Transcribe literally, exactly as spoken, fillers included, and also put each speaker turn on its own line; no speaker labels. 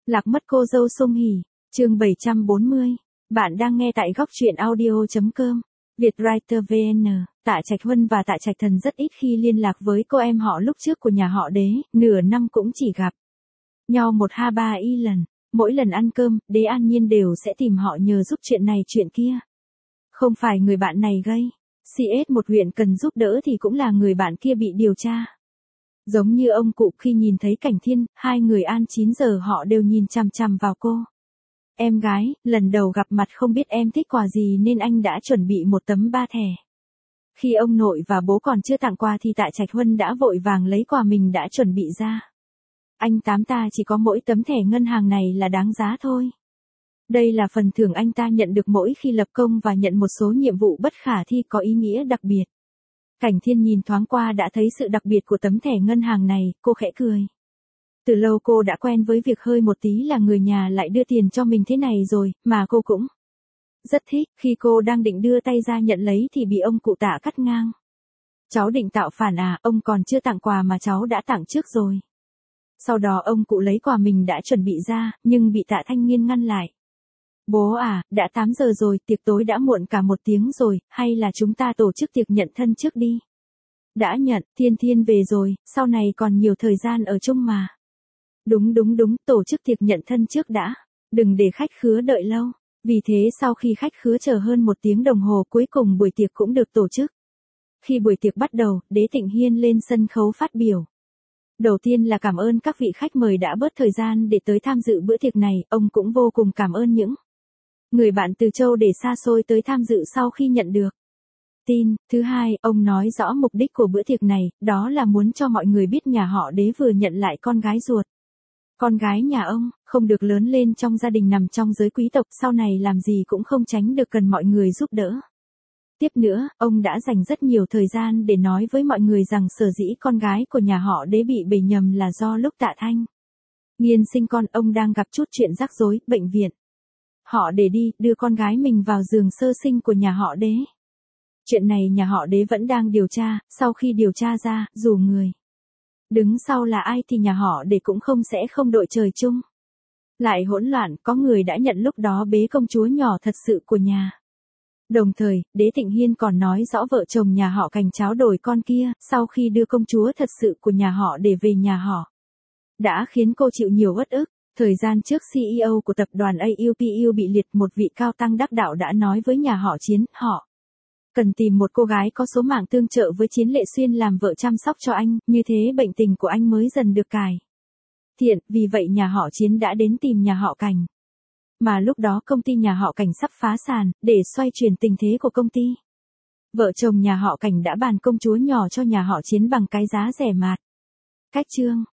Lạc mất cô dâu Song Hỷ, chương bảy trăm bốn mươi. Bạn đang nghe tại góc truyện audio chấm com. Vietwriter vê en. Tạ Trạch Huân và Tạ Trạch Thần rất ít khi liên lạc với cô em họ lúc trước của nhà họ Đế, nửa năm cũng chỉ gặp nhau một ha ba y lần. Mỗi lần ăn cơm, Đế An Nhiên đều sẽ tìm họ nhờ giúp chuyện này chuyện kia. Không phải người bạn này gây xê ét một huyện cần giúp đỡ thì cũng là người bạn kia bị điều tra. Giống như ông cụ khi nhìn thấy Cảnh Thiên, hai người ăn chín giờ họ đều nhìn chằm chằm vào cô. Em gái, lần đầu gặp mặt không biết em thích quà gì nên anh đã chuẩn bị một tấm ba thẻ. Khi ông nội và bố còn chưa tặng quà thì Tạ Trạch Huân đã vội vàng lấy quà mình đã chuẩn bị ra. Anh Tám ta chỉ có mỗi tấm thẻ ngân hàng này là đáng giá thôi. Đây là phần thưởng anh ta nhận được mỗi khi lập công và nhận một số nhiệm vụ bất khả thi có ý nghĩa đặc biệt. Cảnh Thiên nhìn thoáng qua đã thấy sự đặc biệt của tấm thẻ ngân hàng này, cô khẽ cười. Từ lâu cô đã quen với việc hơi một tí là người nhà lại đưa tiền cho mình thế này rồi, mà cô cũng rất thích. Khi cô đang định đưa tay ra nhận lấy thì bị ông cụ Tạ cắt ngang. Cháu định tạo phản à, ông còn chưa tặng quà mà cháu đã tặng trước rồi. Sau đó ông cụ lấy quà mình đã chuẩn bị ra, nhưng bị Tạ Thanh Nghiên ngăn lại. Bố à, đã tám giờ rồi, tiệc tối đã muộn cả một tiếng rồi, hay là chúng ta tổ chức tiệc nhận thân trước đi. Đã nhận, Thiên Thiên về rồi, sau này còn nhiều thời gian ở chung mà. Đúng đúng đúng, tổ chức tiệc nhận thân trước đã, đừng để khách khứa đợi lâu. Vì thế sau khi khách khứa chờ hơn một tiếng đồng hồ cuối cùng buổi tiệc cũng được tổ chức. Khi buổi tiệc bắt đầu, Đế Tịnh Hiên lên sân khấu phát biểu. Đầu tiên là cảm ơn các vị khách mời đã bớt thời gian để tới tham dự bữa tiệc này, ông cũng vô cùng cảm ơn những người bạn từ châu để xa xôi tới tham dự sau khi nhận được tin. Thứ hai, ông nói rõ mục đích của bữa tiệc này, đó là muốn cho mọi người biết nhà họ Đế vừa nhận lại con gái ruột. Con gái nhà ông, không được lớn lên trong gia đình nằm trong giới quý tộc, sau này làm gì cũng không tránh được cần mọi người giúp đỡ. Tiếp nữa, ông đã dành rất nhiều thời gian để nói với mọi người rằng sở dĩ con gái của nhà họ Đế bị bề nhầm là do lúc Tạ Thanh Nghiên sinh con, ông đang gặp chút chuyện rắc rối, bệnh viện. Họ để đi, đưa con gái mình vào giường sơ sinh của nhà họ Đế. Chuyện này nhà họ Đế vẫn đang điều tra, sau khi điều tra ra, dù người đứng sau là ai thì nhà họ Đế cũng không sẽ không đội trời chung. Lại hỗn loạn, có người đã nhận lúc đó bế công chúa nhỏ thật sự của nhà. Đồng thời, Đế Tịnh Hiên còn nói rõ vợ chồng nhà họ Cảnh tráo đổi con kia, sau khi đưa công chúa thật sự của nhà họ để về nhà họ, đã khiến cô chịu nhiều uất ức. Thời gian trước xê e ô của tập đoàn a u pê u bị liệt, một vị cao tăng đắc đạo đã nói với nhà họ Chiến, họ cần tìm một cô gái có số mạng tương trợ với Chiến Lệ Xuyên làm vợ chăm sóc cho anh, như thế bệnh tình của anh mới dần được cải thiện, vì vậy nhà họ Chiến đã đến tìm nhà họ Cảnh. Mà lúc đó công ty nhà họ Cảnh sắp phá sản, để xoay chuyển tình thế của công ty. Vợ chồng nhà họ Cảnh đã bàn công chúa nhỏ cho nhà họ Chiến bằng cái giá rẻ mạt. Cách chương